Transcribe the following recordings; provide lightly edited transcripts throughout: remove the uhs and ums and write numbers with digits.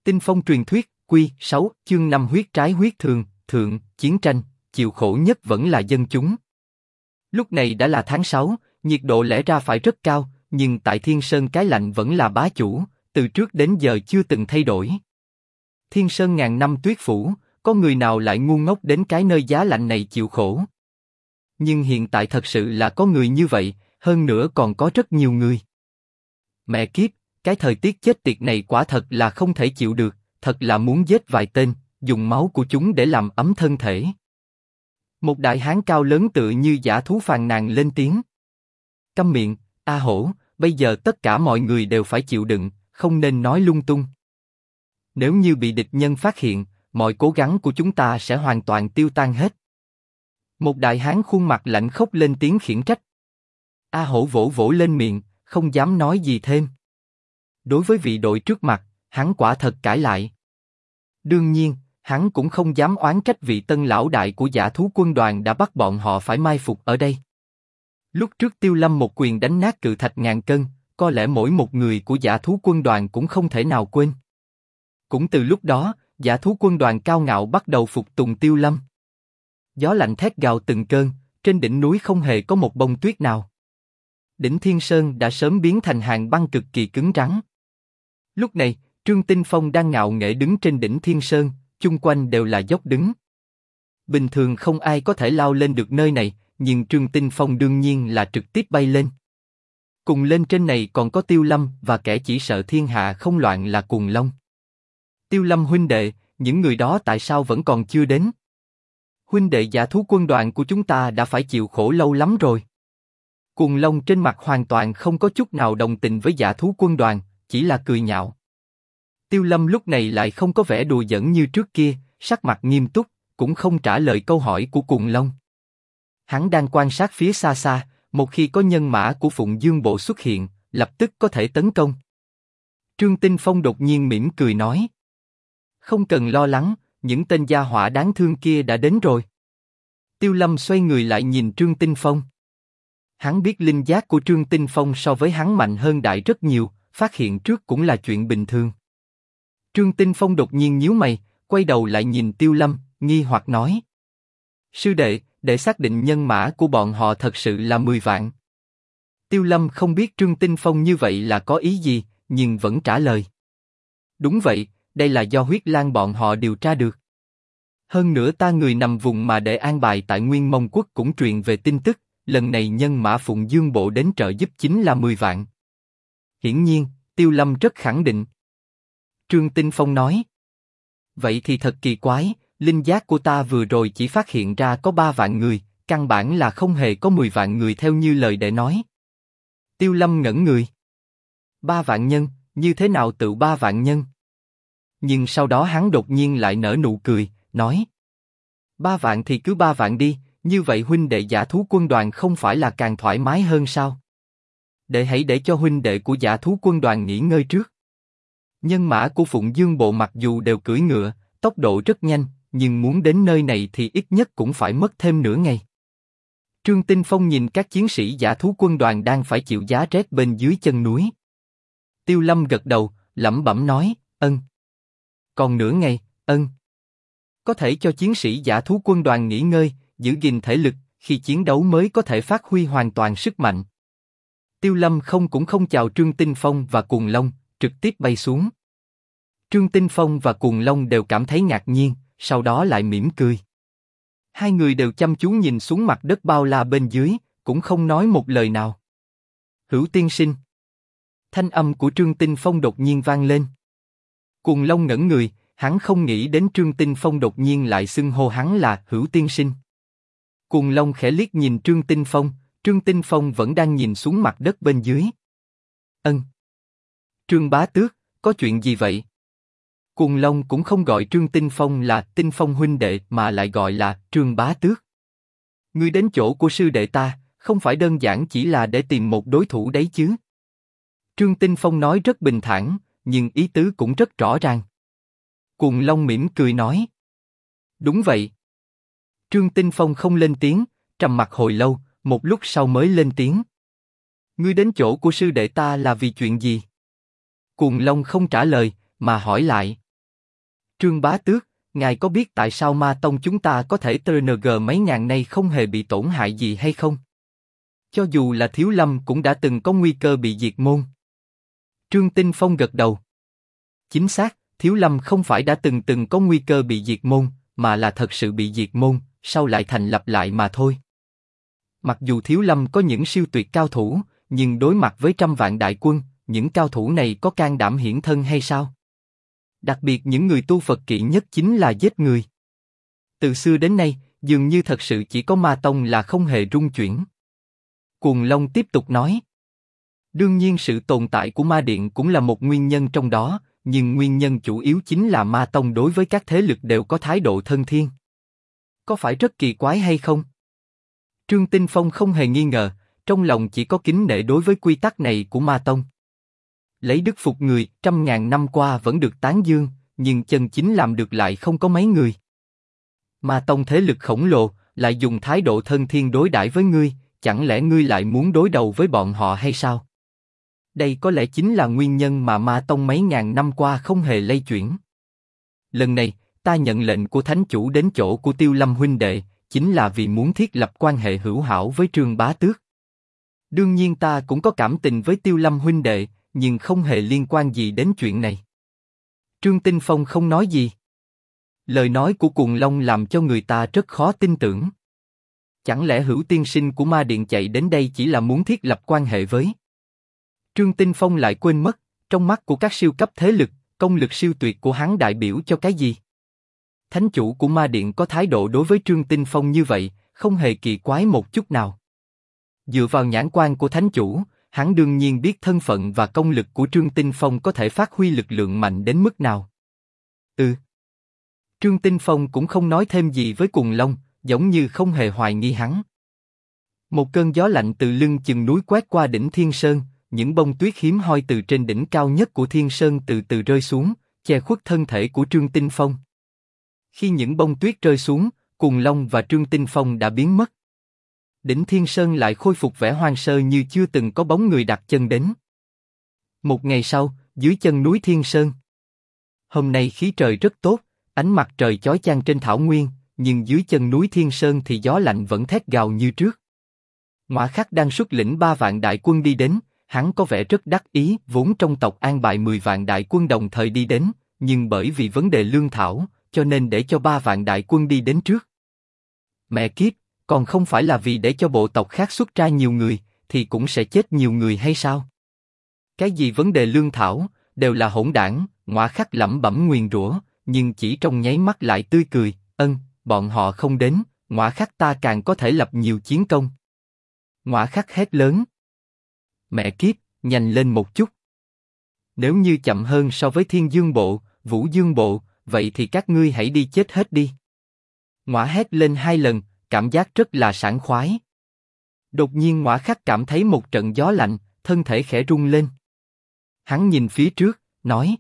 Tinh Phong truyền thuyết, Quy 6, chương 5 huyết trái huyết thường, thượng, chiến tranh, chịu khổ nhất vẫn là dân chúng. Lúc này đã là tháng 6, nhiệt độ lẽ ra phải rất cao, nhưng tại Thiên Sơn cái lạnh vẫn là bá chủ, từ trước đến giờ chưa từng thay đổi. Thiên Sơn ngàn năm tuyết phủ, có người nào lại ngu ngốc đến cái nơi giá lạnh này chịu khổ? Nhưng hiện tại thật sự là có người như vậy, hơn nữa còn có rất nhiều người. Mẹ kiếp, cái thời tiết chết tiệt này quả thật là không thể chịu được, thật là muốn giết vài tên, dùng máu của chúng để làm ấm thân thể. Một đại hán cao lớn tựa như dã thú phàn nàn lên tiếng. Câm miệng, A Hổ, bây giờ tất cả mọi người đều phải chịu đựng, không nên nói lung tung. Nếu như bị địch nhân phát hiện, mọi cố gắng của chúng ta sẽ hoàn toàn tiêu tan hết. Một đại hán khuôn mặt lạnh khốc lên tiếng khiển trách. A Hổ vỗ vỗ lên miệng, không dám nói gì thêm. Đối với vị đội trước mặt, hắn quả thật cãi lại. Đương nhiên, hắn cũng không dám oán trách vị tân lão đại của dã thú quân đoàn đã bắt bọn họ phải mai phục ở đây. Lúc trước Tiêu Lâm một quyền đánh nát cự thạch ngàn cân, có lẽ mỗi một người của dã thú quân đoàn cũng không thể nào quên. Cũng từ lúc đó, dã thú quân đoàn cao ngạo bắt đầu phục tùng Tiêu Lâm. Gió lạnh thét gào từng cơn, trên đỉnh núi không hề có một bông tuyết nào. Đỉnh Thiên Sơn đã sớm biến thành hàng băng cực kỳ cứng rắn. Lúc này, Trương Tinh Phong đang ngạo nghễ đứng trên đỉnh Thiên Sơn, chung quanh đều là dốc đứng. Bình thường không ai có thể lao lên được nơi này, nhưng Trương Tinh Phong đương nhiên là trực tiếp bay lên. Cùng lên trên này còn có Tiêu Lâm và kẻ chỉ sợ thiên hạ không loạn là Cuồng Long. Tiêu Lâm huynh đệ, những người đó tại sao vẫn còn chưa đến? Huynh đệ dã thú quân đoàn của chúng ta đã phải chịu khổ lâu lắm rồi. Cuồng Long trên mặt hoàn toàn không có chút nào đồng tình với dã thú quân đoàn, chỉ là cười nhạo. Tiêu Lâm lúc này lại không có vẻ đùa giỡn như trước kia, sắc mặt nghiêm túc, cũng không trả lời câu hỏi của Cuồng Long. Hắn đang quan sát phía xa xa, một khi có nhân mã của Phụng Dương Bộ xuất hiện, lập tức có thể tấn công. Trương Tinh Phong đột nhiên mỉm cười nói. Không cần lo lắng, những tên gia hỏa đáng thương kia đã đến rồi. Tiêu Lâm xoay người lại nhìn Trương Tinh Phong. Hắn biết linh giác của Trương Tinh Phong so với hắn mạnh hơn đại rất nhiều, phát hiện trước cũng là chuyện bình thường. Trương Tinh Phong đột nhiên nhíu mày, quay đầu lại nhìn Tiêu Lâm, nghi hoặc nói. Sư đệ, để xác định nhân mã của bọn họ thật sự là 10 vạn. Tiêu Lâm không biết Trương Tinh Phong như vậy là có ý gì, nhưng vẫn trả lời. Đúng vậy, đây là do huyết lang bọn họ điều tra được. Hơn nữa ta người nằm vùng mà để an bài tại Nguyên Mông Quốc cũng truyền về tin tức, lần này nhân mã Phụng Dương Bộ đến trợ giúp chính là 10 vạn. Hiển nhiên, Tiêu Lâm rất khẳng định. Trương Tinh Phong nói. Vậy thì thật kỳ quái, linh giác của ta vừa rồi chỉ phát hiện ra có 3 vạn người, căn bản là không hề có 10 vạn người theo như lời đệ nói. Tiêu Lâm ngẩn người. 3 vạn nhân, như thế nào tự 3 vạn nhân? Nhưng sau đó hắn đột nhiên lại nở nụ cười, nói. 3 vạn thì cứ 3 vạn đi, như vậy huynh đệ dã thú quân đoàn không phải là càng thoải mái hơn sao? Hãy để cho huynh đệ của dã thú quân đoàn nghỉ ngơi trước. Nhân mã của Phụng Dương Bộ mặc dù đều cưỡi ngựa, tốc độ rất nhanh, nhưng muốn đến nơi này thì ít nhất cũng phải mất thêm nửa ngày. Trương Tinh Phong nhìn các chiến sĩ dã thú quân đoàn đang phải chịu giá rét bên dưới chân núi. Tiêu Lâm gật đầu, lẩm bẩm nói, ân. Còn nửa ngày, ân. Có thể cho chiến sĩ dã thú quân đoàn nghỉ ngơi, giữ gìn thể lực, khi chiến đấu mới có thể phát huy hoàn toàn sức mạnh. Tiêu Lâm cũng không chào Trương Tinh Phong và Cuồng Long, trực tiếp bay xuống. Trương Tinh Phong và Cuồng Long đều cảm thấy ngạc nhiên, sau đó lại mỉm cười. Hai người đều chăm chú nhìn xuống mặt đất bao la bên dưới, cũng không nói một lời nào. Hữu tiên sinh. Thanh âm của Trương Tinh Phong đột nhiên vang lên. Cuồng Long ngẩn người, hắn không nghĩ đến Trương Tinh Phong đột nhiên lại xưng hô hắn là Hữu tiên sinh. Cuồng Long khẽ liếc nhìn Trương Tinh Phong vẫn đang nhìn xuống mặt đất bên dưới. Ân. Trương bá tước, có chuyện gì vậy? Cuồng Long cũng không gọi Trương Tinh Phong là Tinh Phong huynh đệ mà lại gọi là Trương bá tước. Ngươi đến chỗ của sư đệ ta, không phải đơn giản chỉ là để tìm một đối thủ đấy chứ? Trương Tinh Phong nói rất bình thản, nhưng ý tứ cũng rất rõ ràng. Cuồng Long mỉm cười nói. Đúng vậy. Trương Tinh Phong không lên tiếng, trầm mặc hồi lâu, một lúc sau mới lên tiếng. Ngươi đến chỗ của sư đệ ta là vì chuyện gì? Cuồng Long không trả lời, mà hỏi lại. Trương Bá Tước, ngài có biết tại sao Ma Tông chúng ta có thể TNG mấy ngàn nay không hề bị tổn hại gì hay không? Cho dù là Thiếu Lâm cũng đã từng có nguy cơ bị diệt môn. Trương Tinh Phong gật đầu. Chính xác, Thiếu Lâm không phải đã từng có nguy cơ bị diệt môn, mà là thật sự bị diệt môn, sau lại thành lập lại mà thôi. Mặc dù Thiếu Lâm có những siêu tuyệt cao thủ, nhưng đối mặt với trăm vạn đại quân, những cao thủ này có can đảm hiển thân hay sao? Đặc biệt những người tu Phật kỵ nhất chính là giết người. Từ xưa đến nay, dường như thật sự chỉ có Ma Tông là không hề rung chuyển. Cuồng Long tiếp tục nói. Đương nhiên sự tồn tại của Ma Điện cũng là một nguyên nhân trong đó, nhưng nguyên nhân chủ yếu chính là Ma Tông đối với các thế lực đều có thái độ thân thiên. Có phải rất kỳ quái hay không? Trương Tinh Phong không hề nghi ngờ, trong lòng chỉ có kính nể đối với quy tắc này của Ma Tông. Lấy đức phục người, trăm ngàn năm qua vẫn được tán dương, nhưng chân chính làm được lại không có mấy người. Ma Tông thế lực khổng lồ, lại dùng thái độ thân thiên đối đãi với ngươi, chẳng lẽ ngươi lại muốn đối đầu với bọn họ hay sao? Đây có lẽ chính là nguyên nhân mà Ma Tông mấy ngàn năm qua không hề lay chuyển. Lần này, ta nhận lệnh của Thánh Chủ đến chỗ của Tiêu Lâm huynh đệ, chính là vì muốn thiết lập quan hệ hữu hảo với Trương Bá Tước. Đương nhiên ta cũng có cảm tình với Tiêu Lâm huynh đệ, nhưng không hề liên quan gì đến chuyện này. Trương Tinh Phong không nói gì. Lời nói của Cuồng Long làm cho người ta rất khó tin tưởng. Chẳng lẽ Hữu tiên sinh của Ma Điện chạy đến đây chỉ là muốn thiết lập quan hệ với? Trương Tinh Phong lại quên mất, trong mắt của các siêu cấp thế lực, công lực siêu tuyệt của hắn đại biểu cho cái gì? Thánh chủ của Ma Điện có thái độ đối với Trương Tinh Phong như vậy, không hề kỳ quái một chút nào. Dựa vào nhãn quan của Thánh chủ, hắn đương nhiên biết thân phận và công lực của Trương Tinh Phong có thể phát huy lực lượng mạnh đến mức nào. Trương Tinh Phong cũng không nói thêm gì với Cuồng Long, giống như không hề hoài nghi hắn. Một cơn gió lạnh từ lưng chừng núi quét qua đỉnh Thiên Sơn, những bông tuyết hiếm hoi từ trên đỉnh cao nhất của Thiên Sơn từ từ rơi xuống, che khuất thân thể của Trương Tinh Phong. Khi những bông tuyết rơi xuống, Cuồng Long và Trương Tinh Phong đã biến mất. Đỉnh Thiên Sơn lại khôi phục vẻ hoang sơ như chưa từng có bóng người đặt chân đến. Một ngày sau, dưới chân núi Thiên Sơn. Hôm nay khí trời rất tốt, ánh mặt trời chói chang trên thảo nguyên, nhưng dưới chân núi Thiên Sơn thì gió lạnh vẫn thét gào như trước. Ngõa Khắc đang xuất lĩnh 3 vạn đại quân đi đến, hắn có vẻ rất đắc ý, vốn trong tộc an bài 10 vạn đại quân đồng thời đi đến, nhưng bởi vì vấn đề lương thảo, cho nên để cho 3 vạn đại quân đi đến trước. Mẹ kiếp, còn không phải là vì để cho bộ tộc khác xuất ra nhiều người, thì cũng sẽ chết nhiều người hay sao? Cái gì vấn đề lương thảo, đều là hỗn đảng, Ngõa Khắc lẩm bẩm nguyền rủa, nhưng chỉ trong nháy mắt lại tươi cười, bọn họ không đến, Ngõa Khắc ta càng có thể lập nhiều chiến công. Ngõa Khắc hét lớn. Mẹ kiếp, nhanh lên một chút. Nếu như chậm hơn so với Thiên Dương Bộ, Vũ Dương Bộ, vậy thì các ngươi hãy đi chết hết đi. Ngõa hét lên 2 lần, cảm giác rất là sảng khoái. Đột nhiên Ngõa Khắc cảm thấy một trận gió lạnh, thân thể khẽ rung lên. Hắn nhìn phía trước, nói.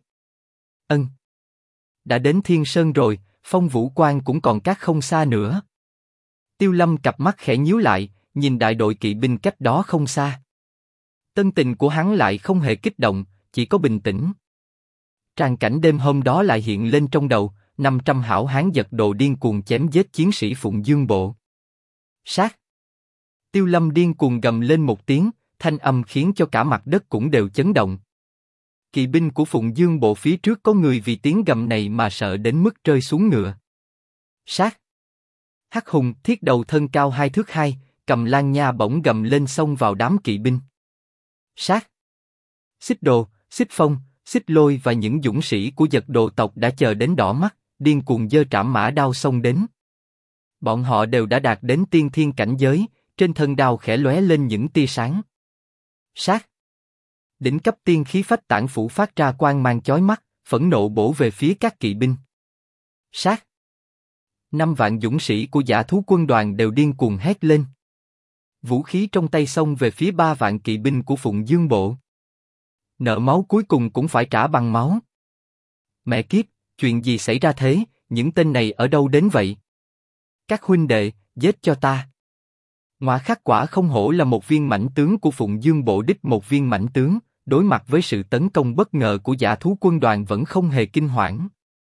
Đã đến Thiên Sơn rồi, Phong Vũ Quan cũng còn cách không xa nữa. Tiêu Lâm cặp mắt khẽ nhíu lại, nhìn đại đội kỵ binh cách đó không xa. Tâm tình của hắn lại không hề kích động, chỉ có bình tĩnh. Tràng cảnh đêm hôm đó lại hiện lên trong đầu, 500 hảo hán giật đồ điên cuồng chém giết chiến sĩ Phụng Dương Bộ. Sát! Tiêu Lâm điên cuồng gầm lên một tiếng, thanh âm khiến cho cả mặt đất cũng đều chấn động. Kỵ binh của Phụng Dương Bộ phía trước có người vì tiếng gầm này mà sợ đến mức rơi xuống ngựa. Sát! Hắc Hùng thiết đầu thân cao 2 thước 2, cầm lan nha bổng gầm lên xông vào đám kỵ binh. Sát! Xích Đồ, Xích Phong, Xích Lôi và những dũng sĩ của giật đồ tộc đã chờ đến đỏ mắt, điên cuồng giơ trảm mã đao xông đến. Bọn họ đều đã đạt đến tiên thiên cảnh giới, trên thân đao khẽ lóe lên những tia sáng. Sát! Đỉnh cấp tiên khí phách tản phủ phát ra quang mang chói mắt, phẫn nộ bổ về phía các kỵ binh. Sát! 5 vạn dũng sĩ của Dã Thú quân đoàn đều điên cuồng hét lên. Vũ khí trong tay xông về phía 3 vạn kỵ binh của Phụng Dương Bộ. Nợ máu cuối cùng cũng phải trả bằng máu. Mẹ kiếp, chuyện gì xảy ra thế, những tên này ở đâu đến vậy? Các huynh đệ, giết cho ta. Ngõa Khắc quả không hổ là một viên mãnh tướng của Phụng Dương Bộ đích một viên mãnh tướng, đối mặt với sự tấn công bất ngờ của Dã Thú quân đoàn vẫn không hề kinh hoảng.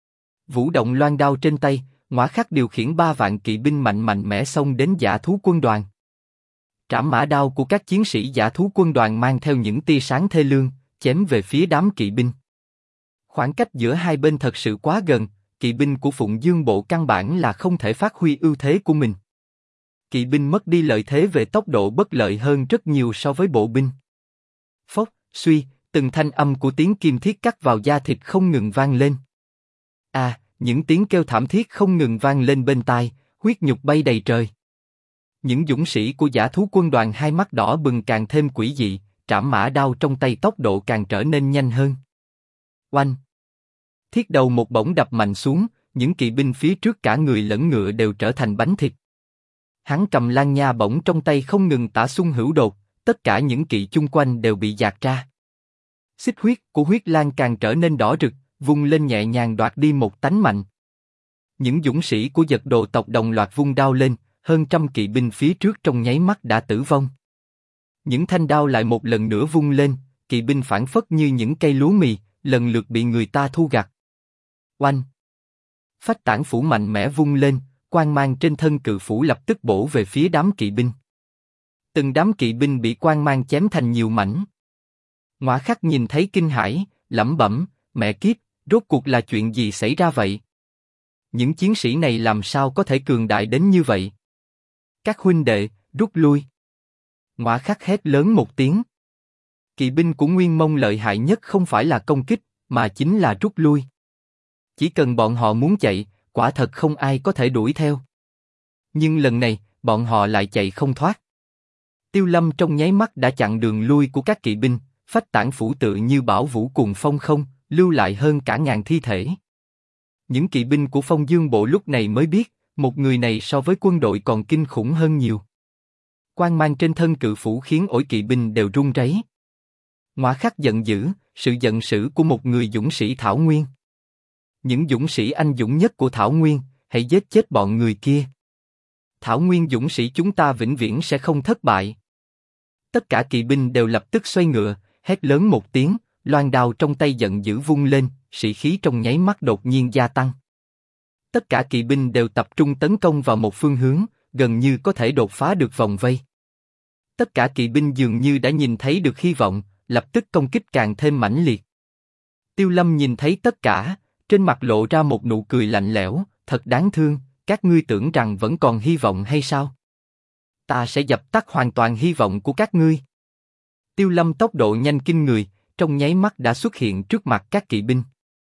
Vũ động loan đao trên tay, Ngõa Khắc điều khiển 3 vạn kỵ binh mạnh mẽ xông đến dã thú quân đoàn. Trảm mã đao của các chiến sĩ dã thú quân đoàn mang theo những tia sáng thê lương, chém về phía đám kỵ binh. Khoảng cách giữa hai bên thật sự quá gần, kỵ binh của Phụng Dương Bộ căn bản là không thể phát huy ưu thế của mình. Kỵ binh mất đi lợi thế về tốc độ bất lợi hơn rất nhiều so với bộ binh. Phốc, suy, từng thanh âm của tiếng kim thiết cắt vào da thịt không ngừng vang lên. Những tiếng kêu thảm thiết không ngừng vang lên bên tai, huyết nhục bay đầy trời. Những dũng sĩ của dã thú quân đoàn hai mắt đỏ bừng càng thêm quỷ dị, trảm mã đao trong tay tốc độ càng trở nên nhanh hơn. Oanh! Thiết đầu một bổng đập mạnh xuống, những kỵ binh phía trước cả người lẫn ngựa đều trở thành bánh thịt. Hắn cầm lan nha bổng trong tay không ngừng tả xung hữu đột, tất cả những kỵ chung quanh đều bị dạt ra. Xích huyết của huyết lan càng trở nên đỏ rực, vung lên nhẹ nhàng đoạt đi một tánh mạnh. Những dũng sĩ của Dật Đồ tộc đồng loạt vung đao lên, hơn trăm kỵ binh phía trước trong nháy mắt đã tử vong. Những thanh đao lại một lần nữa vung lên, kỵ binh phảng phất như những cây lúa mì, lần lượt bị người ta thu gặt. Oanh! Phách tản phủ mạnh mẽ vung lên, quang mang trên thân cự phủ lập tức bổ về phía đám kỵ binh. Từng đám kỵ binh bị quang mang chém thành nhiều mảnh. Ngõa Khắc nhìn thấy kinh hãi, lẩm bẩm, mẹ kiếp, rốt cuộc là chuyện gì xảy ra vậy? Những chiến sĩ này làm sao có thể cường đại đến như vậy? Các huynh đệ, rút lui. Ngõa Khắc hét lớn một tiếng. Kỵ binh của Nguyên Mông lợi hại nhất không phải là công kích, mà chính là rút lui. Chỉ cần bọn họ muốn chạy, quả thật không ai có thể đuổi theo. Nhưng lần này, bọn họ lại chạy không thoát. Tiêu Lâm trong nháy mắt đã chặn đường lui của các kỵ binh, phách tản phủ tự như bão vũ cuồng phong không, lưu lại hơn cả ngàn thi thể. Những kỵ binh của Phong Dương Bộ lúc này mới biết, một người này so với quân đội còn kinh khủng hơn nhiều. Quang mang trên thân cự phủ khiến ổi kỵ binh đều run rẩy. Ngõa Khắc giận dữ, sự giận dữ của một người dũng sĩ Thảo Nguyên. Những dũng sĩ anh dũng nhất của Thảo Nguyên, hãy giết chết bọn người kia. Thảo Nguyên dũng sĩ chúng ta vĩnh viễn sẽ không thất bại. Tất cả kỵ binh đều lập tức xoay ngựa, hét lớn một tiếng, loan đao trong tay giận dữ vung lên, sĩ khí trong nháy mắt đột nhiên gia tăng. Tất cả kỵ binh đều tập trung tấn công vào một phương hướng, gần như có thể đột phá được vòng vây. Tất cả kỵ binh dường như đã nhìn thấy được hy vọng, lập tức công kích càng thêm mãnh liệt. Tiêu Lâm nhìn thấy tất cả, trên mặt lộ ra một nụ cười lạnh lẽo, thật đáng thương, các ngươi tưởng rằng vẫn còn hy vọng hay sao? Ta sẽ dập tắt hoàn toàn hy vọng của các ngươi. Tiêu Lâm tốc độ nhanh kinh người, trong nháy mắt đã xuất hiện trước mặt các kỵ binh.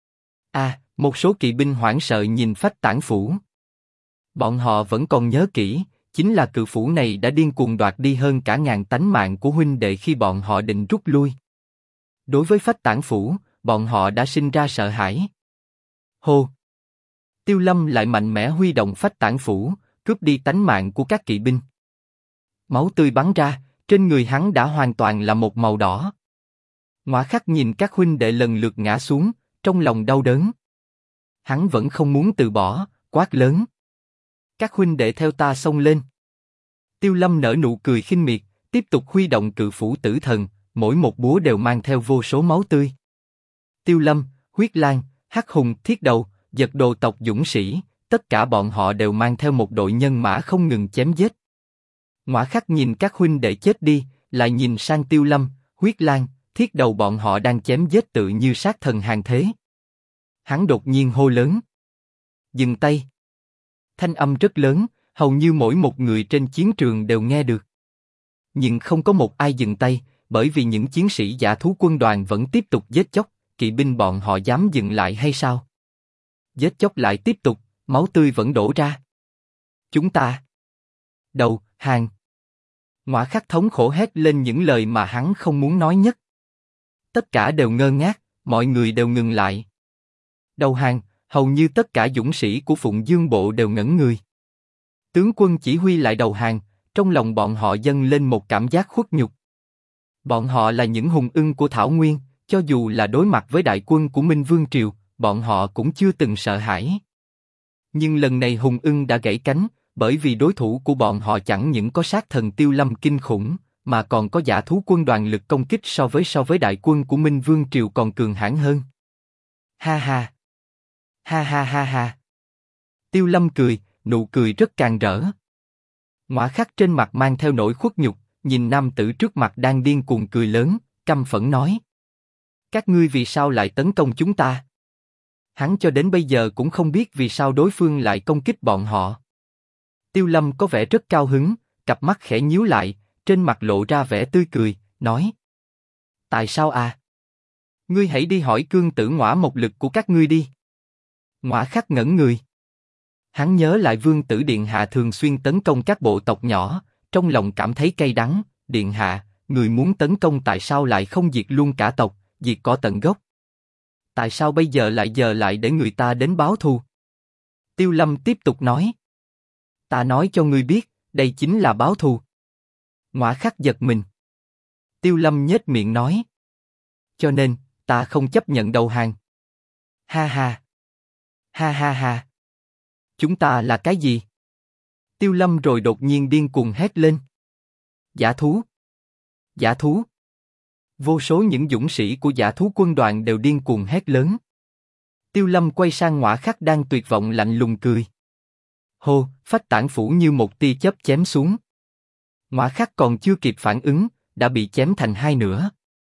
Một số kỵ binh hoảng sợ nhìn phách tản phủ. Bọn họ vẫn còn nhớ kỹ, chính là cự phủ này đã điên cuồng đoạt đi hơn cả ngàn tánh mạng của huynh đệ khi bọn họ định rút lui. Đối với phách tản phủ, bọn họ đã sinh ra sợ hãi. Hô! Tiêu Lâm lại mạnh mẽ huy động phách tản phủ, cướp đi tánh mạng của các kỵ binh. Máu tươi bắn ra, trên người hắn đã hoàn toàn là một màu đỏ. Ngõa Khắc nhìn các huynh đệ lần lượt ngã xuống, trong lòng đau đớn. Hắn vẫn không muốn từ bỏ, quát lớn. Các huynh đệ theo ta xông lên. Tiêu Lâm nở nụ cười khinh miệt, tiếp tục huy động cự phủ tử thần, mỗi một búa đều mang theo vô số máu tươi. Tiêu Lâm, Huyết Lan, Hắc Hùng, Thiết Đầu, Dật Đồ tộc dũng sĩ, tất cả bọn họ đều mang theo một đội nhân mã không ngừng chém giết. Ngõa Khắc nhìn các huynh đệ chết đi, lại nhìn sang Tiêu Lâm, Huyết Lan, Thiết Đầu bọn họ đang chém giết tự như sát thần hàng thế. Hắn đột nhiên hô lớn. Dừng tay. Thanh âm rất lớn, hầu như mỗi một người trên chiến trường đều nghe được. Nhưng không có một ai dừng tay, bởi vì những chiến sĩ dã thú quân đoàn vẫn tiếp tục giết chóc, kỵ binh bọn họ dám dừng lại hay sao? Giết chóc lại tiếp tục, máu tươi vẫn đổ ra. Chúng ta. Đầu, hàng. Ngõa Khắc thống khổ hét lên những lời mà hắn không muốn nói nhất. Tất cả đều ngơ ngác, mọi người đều ngừng lại. Đầu hàng, hầu như tất cả dũng sĩ của Phụng Dương Bộ đều ngẩn người. Tướng quân chỉ huy lại đầu hàng, trong lòng bọn họ dâng lên một cảm giác khuất nhục. Bọn họ là những hùng ưng của Thảo Nguyên, cho dù là đối mặt với đại quân của Minh Vương Triều, bọn họ cũng chưa từng sợ hãi. Nhưng lần này hùng ưng đã gãy cánh, bởi vì đối thủ của bọn họ chẳng những có sát thần Tiêu Lâm kinh khủng, mà còn có dã thú quân đoàn lực công kích so với đại quân của Minh Vương Triều còn cường hãn hơn. Ha ha! Ha ha ha ha. Tiêu Lâm cười, nụ cười rất càn rỡ. Ngõa Khắc trên mặt mang theo nỗi khuất nhục, nhìn nam tử trước mặt đang điên cuồng cười lớn, căm phẫn nói. Các ngươi vì sao lại tấn công chúng ta? Hắn cho đến bây giờ cũng không biết vì sao đối phương lại công kích bọn họ. Tiêu Lâm có vẻ rất cao hứng, cặp mắt khẽ nhíu lại, trên mặt lộ ra vẻ tươi cười, nói. Tại sao à? Ngươi hãy đi hỏi cương tử Ngõa Mộc Lực của các ngươi đi. Ngõa Khắc ngẩn người. Hắn nhớ lại Vương Tử Điện Hạ thường xuyên tấn công các bộ tộc nhỏ, trong lòng cảm thấy cay đắng. Điện Hạ, người muốn tấn công tại sao lại không diệt luôn cả tộc, diệt cỏ tận gốc? Tại sao bây giờ lại để người ta đến báo thù? Tiêu Lâm tiếp tục nói. Ta nói cho ngươi biết, đây chính là báo thù. Ngõa Khắc giật mình. Tiêu Lâm nhếch miệng nói. Cho nên, ta không chấp nhận đầu hàng. Ha ha. Ha ha ha. Chúng ta là cái gì? Tiêu Lâm rồi đột nhiên điên cuồng hét lên. Dã thú! Dã thú! Vô số những dũng sĩ của dã thú quân đoàn đều điên cuồng hét lớn. Tiêu Lâm quay sang Ngõa Khắc đang tuyệt vọng lạnh lùng cười. Hô, phách tản phủ như một tia chớp chém xuống. Ngõa Khắc còn chưa kịp phản ứng, đã bị chém thành hai nửa.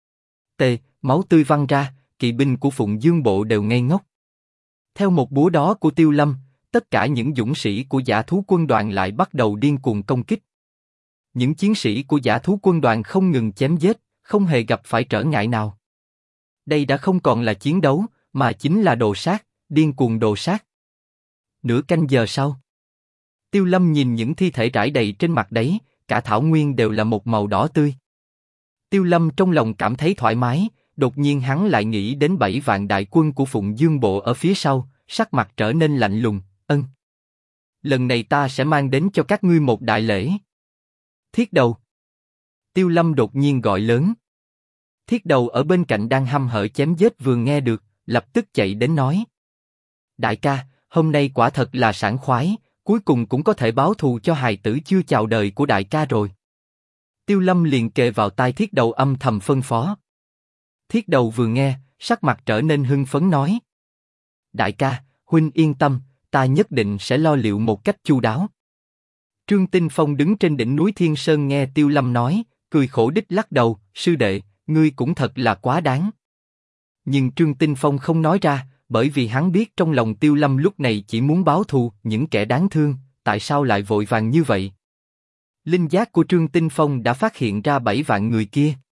Máu tươi văng ra, kỵ binh của Phụng Dương Bộ đều ngây ngốc. Theo một búa đó của Tiêu Lâm, tất cả những dũng sĩ của dã thú quân đoàn lại bắt đầu điên cuồng công kích. Những chiến sĩ của dã thú quân đoàn không ngừng chém giết, không hề gặp phải trở ngại nào. Đây đã không còn là chiến đấu, mà chính là đồ sát, điên cuồng đồ sát. Nửa canh giờ sau, Tiêu Lâm nhìn những thi thể rải đầy trên mặt đấy, cả thảo nguyên đều là một màu đỏ tươi. Tiêu Lâm trong lòng cảm thấy thoải mái, đột nhiên hắn lại nghĩ đến 7 vạn đại quân của Phụng Dương Bộ ở phía sau, sắc mặt trở nên lạnh lùng. Lần này ta sẽ mang đến cho các ngươi một đại lễ. Thiết Đầu. Tiêu Lâm đột nhiên gọi lớn. Thiết Đầu ở bên cạnh đang hăm hở chém giết vừa nghe được, lập tức chạy đến nói. Đại ca, hôm nay quả thật là sảng khoái, cuối cùng cũng có thể báo thù cho hài tử chưa chào đời của đại ca rồi. Tiêu Lâm liền kề vào tai Thiết Đầu âm thầm phân phó. Thiết Đầu vừa nghe, sắc mặt trở nên hưng phấn nói. Đại ca, huynh yên tâm, ta nhất định sẽ lo liệu một cách chu đáo. Trương Tinh Phong đứng trên đỉnh núi Thiên Sơn nghe Tiêu Lâm nói, cười khổ đích lắc đầu, sư đệ, ngươi cũng thật là quá đáng. Nhưng Trương Tinh Phong không nói ra, bởi vì hắn biết trong lòng Tiêu Lâm lúc này chỉ muốn báo thù những kẻ đáng thương, tại sao lại vội vàng như vậy? Linh giác của Trương Tinh Phong đã phát hiện ra 7 vạn người kia.